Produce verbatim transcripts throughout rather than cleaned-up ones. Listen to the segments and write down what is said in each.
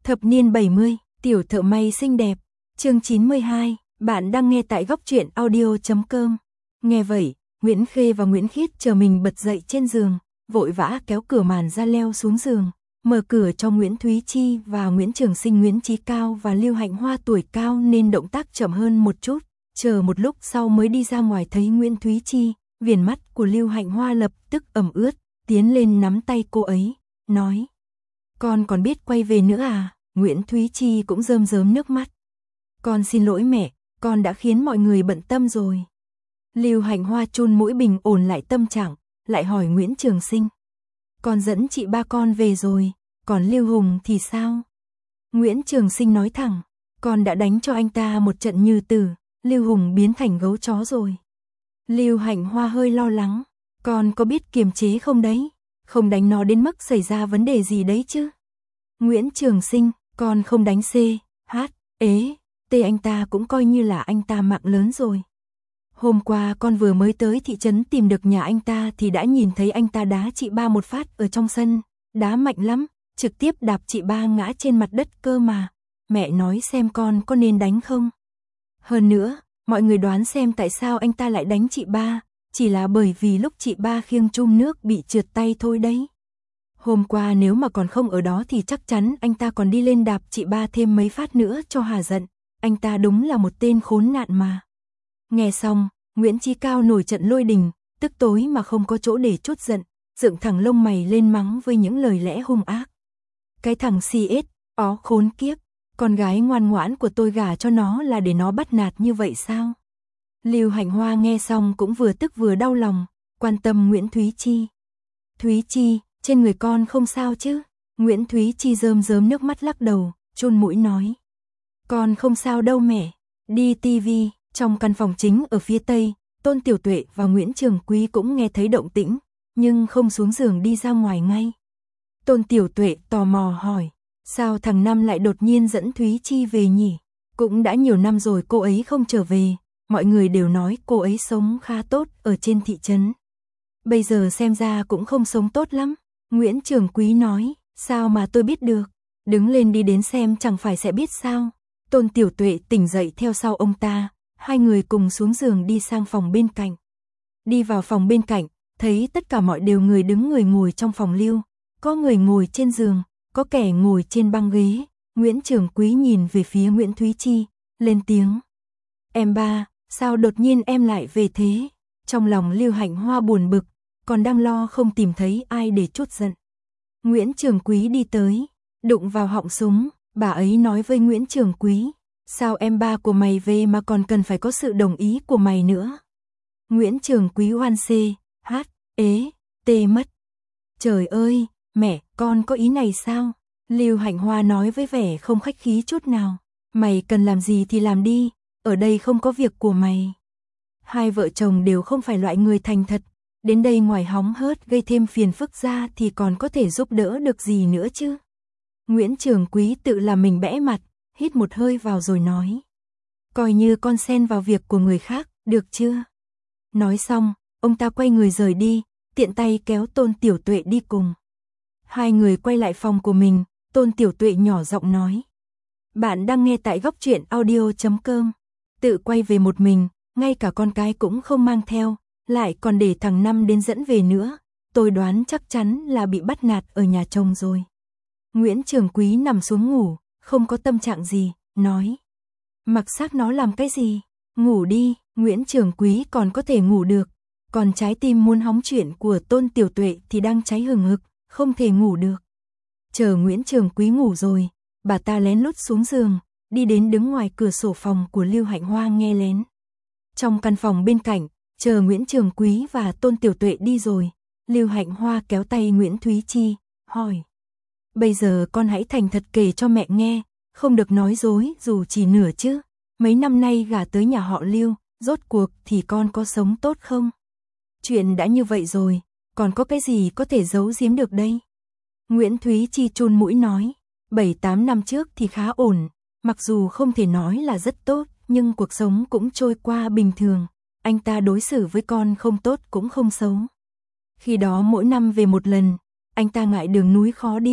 Thập niên bảy mươi, tiểu thợ may xinh đẹp, chương chín mươi hai, bạn đang nghe tại góc truyện audio chấm com. Nghe vậy, Nguyễn Khê và Nguyễn Khiết chờ mình bật dậy trên giường, vội vã kéo cửa màn ra leo xuống giường, mở cửa cho Nguyễn Thúy Chi và Nguyễn Trường Sinh. Nguyễn Chí Cao và Lưu Hạnh Hoa tuổi cao nên động tác chậm hơn một chút, chờ một lúc sau mới đi ra ngoài thấy Nguyễn Thúy Chi, viền mắt của Lưu Hạnh Hoa lập tức ẩm ướt, tiến lên nắm tay cô ấy, nói: "Con còn biết quay về nữa à?" Nguyễn Thúy Chi cũng rơm rớm nước mắt. "Con xin lỗi mẹ, con đã khiến mọi người bận tâm rồi." Lưu Hạnh Hoa chun mũi bình ổn lại tâm trạng, lại hỏi Nguyễn Trường Sinh: "Con dẫn chị ba con về rồi, còn Lưu Hùng thì sao?" Nguyễn Trường Sinh nói thẳng: "Con đã đánh cho anh ta một trận như tử, Lưu Hùng biến thành gấu chó rồi." Lưu Hạnh Hoa hơi lo lắng: "Con có biết kiềm chế không đấy? Không đánh nó đến mức xảy ra vấn đề gì đấy chứ?" Nguyễn Trường Sinh: "Con không đánh C, H, ế, T anh ta cũng coi như là anh ta mạng lớn rồi. Hôm qua con vừa mới tới thị trấn tìm được nhà anh ta thì đã nhìn thấy anh ta đá chị ba một phát ở trong sân, đá mạnh lắm, trực tiếp đạp chị ba ngã trên mặt đất cơ mà. Mẹ nói xem con có nên đánh không? Hơn nữa, mọi người đoán xem tại sao anh ta lại đánh chị ba, chỉ là bởi vì lúc chị ba khiêng chum nước bị trượt tay thôi đấy. Hôm qua nếu mà còn không ở đó thì chắc chắn anh ta còn đi lên đạp chị ba thêm mấy phát nữa cho hà giận, anh ta đúng là một tên khốn nạn mà." Nghe xong, Nguyễn Chí Cao nổi trận lôi đình, tức tối mà không có chỗ để trút giận, dựng thẳng lông mày lên mắng với những lời lẽ hung ác: "Cái thằng xê ét, ó khốn kiếp, con gái ngoan ngoãn của tôi gả cho nó là để nó bắt nạt như vậy sao?" Lưu Hạnh Hoa nghe xong cũng vừa tức vừa đau lòng, quan tâm Nguyễn Thúy Chi: "Thúy Chi, trên người con không sao chứ?" Nguyễn Thúy Chi rơm rớm nước mắt lắc đầu, chôn mũi nói: "Con không sao đâu mẹ." Đi tivi, trong căn phòng chính ở phía tây, Tôn Tiểu Tuệ và Nguyễn Trường Quý cũng nghe thấy động tĩnh, nhưng không xuống giường đi ra ngoài ngay. Tôn Tiểu Tuệ tò mò hỏi: "Sao thằng Năm lại đột nhiên dẫn Thúy Chi về nhỉ? Cũng đã nhiều năm rồi cô ấy không trở về, mọi người đều nói cô ấy sống khá tốt ở trên thị trấn. Bây giờ xem ra cũng không sống tốt lắm." Nguyễn Trường Quý nói: "Sao mà tôi biết được? Đứng lên đi đến xem chẳng phải sẽ biết sao." Tôn Tiểu Tuệ tỉnh dậy theo sau ông ta, hai người cùng xuống giường đi sang phòng bên cạnh. Đi vào phòng bên cạnh, thấy tất cả mọi đều người đứng người ngồi trong phòng Lưu, có người ngồi trên giường, có kẻ ngồi trên băng ghế. Nguyễn Trường Quý nhìn về phía Nguyễn Thúy Chi, lên tiếng: "Em ba, sao đột nhiên em lại về thế?" Trong lòng Lưu Hạnh Hoa buồn bực, còn đang lo không tìm thấy ai để trút giận. Nguyễn Trường Quý đi tới, đụng vào họng súng, bà ấy nói với Nguyễn Trường Quý: "Sao em ba của mày về mà còn cần phải có sự đồng ý của mày nữa?" Nguyễn Trường Quý oan C, H, ế, T mất. "Trời ơi, mẹ, con có ý này sao?" Lưu Hạnh Hoa nói với vẻ không khách khí chút nào: "Mày cần làm gì thì làm đi, ở đây không có việc của mày." Hai vợ chồng đều không phải loại người thành thật, đến đây ngoài hóng hớt gây thêm phiền phức ra thì còn có thể giúp đỡ được gì nữa chứ. Nguyễn Trường Quý tự làm mình bẽ mặt, hít một hơi vào rồi nói: "Coi như con xen vào việc của người khác, được chưa?" Nói xong, ông ta quay người rời đi, tiện tay kéo Tôn Tiểu Tuệ đi cùng. Hai người quay lại phòng của mình, Tôn Tiểu Tuệ nhỏ giọng nói: "Bạn đang nghe tại góc truyện audio chấm com. Tự quay về một mình, ngay cả con cái cũng không mang theo, lại còn để thằng Năm đến dẫn về nữa, tôi đoán chắc chắn là bị bắt nạt ở nhà chồng rồi." Nguyễn Trường Quý nằm xuống ngủ, không có tâm trạng gì, nói: "Mặc xác nó làm cái gì? Ngủ đi." Nguyễn Trường Quý còn có thể ngủ được, còn trái tim muốn hóng chuyện của Tôn Tiểu Tuệ thì đang cháy hừng hực, không thể ngủ được. Chờ Nguyễn Trường Quý ngủ rồi, bà ta lén lút xuống giường, đi đến đứng ngoài cửa sổ phòng của Lưu Hạnh Hoa nghe lén. Trong căn phòng bên cạnh, chờ Nguyễn Trường Quý và Tôn Tiểu Tuệ đi rồi, Lưu Hạnh Hoa kéo tay Nguyễn Thúy Chi, hỏi: "Bây giờ con hãy thành thật kể cho mẹ nghe, không được nói dối dù chỉ nửa chứ. Mấy năm nay gả tới nhà họ Lưu, rốt cuộc thì con có sống tốt không? Chuyện đã như vậy rồi, còn có cái gì có thể giấu giếm được đây?" Nguyễn Thúy Chi chun mũi nói: bảy tám năm trước thì khá ổn, mặc dù không thể nói là rất tốt, nhưng cuộc sống cũng trôi qua bình thường. Anh ta đối xử với con không tốt cũng không xấu. Khi đó mỗi năm về một lần, anh ta ngại đường núi khó đi,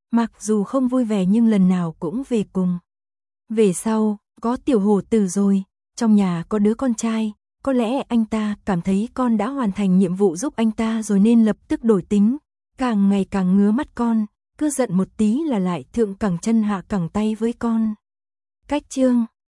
Mặc dù không vui vẻ nhưng lần nào cũng về cùng. Về sau, có tiểu hổ tử rồi, trong nhà có đứa con trai, có lẽ anh ta cảm thấy con đã hoàn thành nhiệm vụ giúp anh ta rồi nên lập tức đổi tính, càng ngày càng ngứa mắt con, cứ giận một tí là lại thượng cẳng chân hạ cẳng tay với con. Cách chương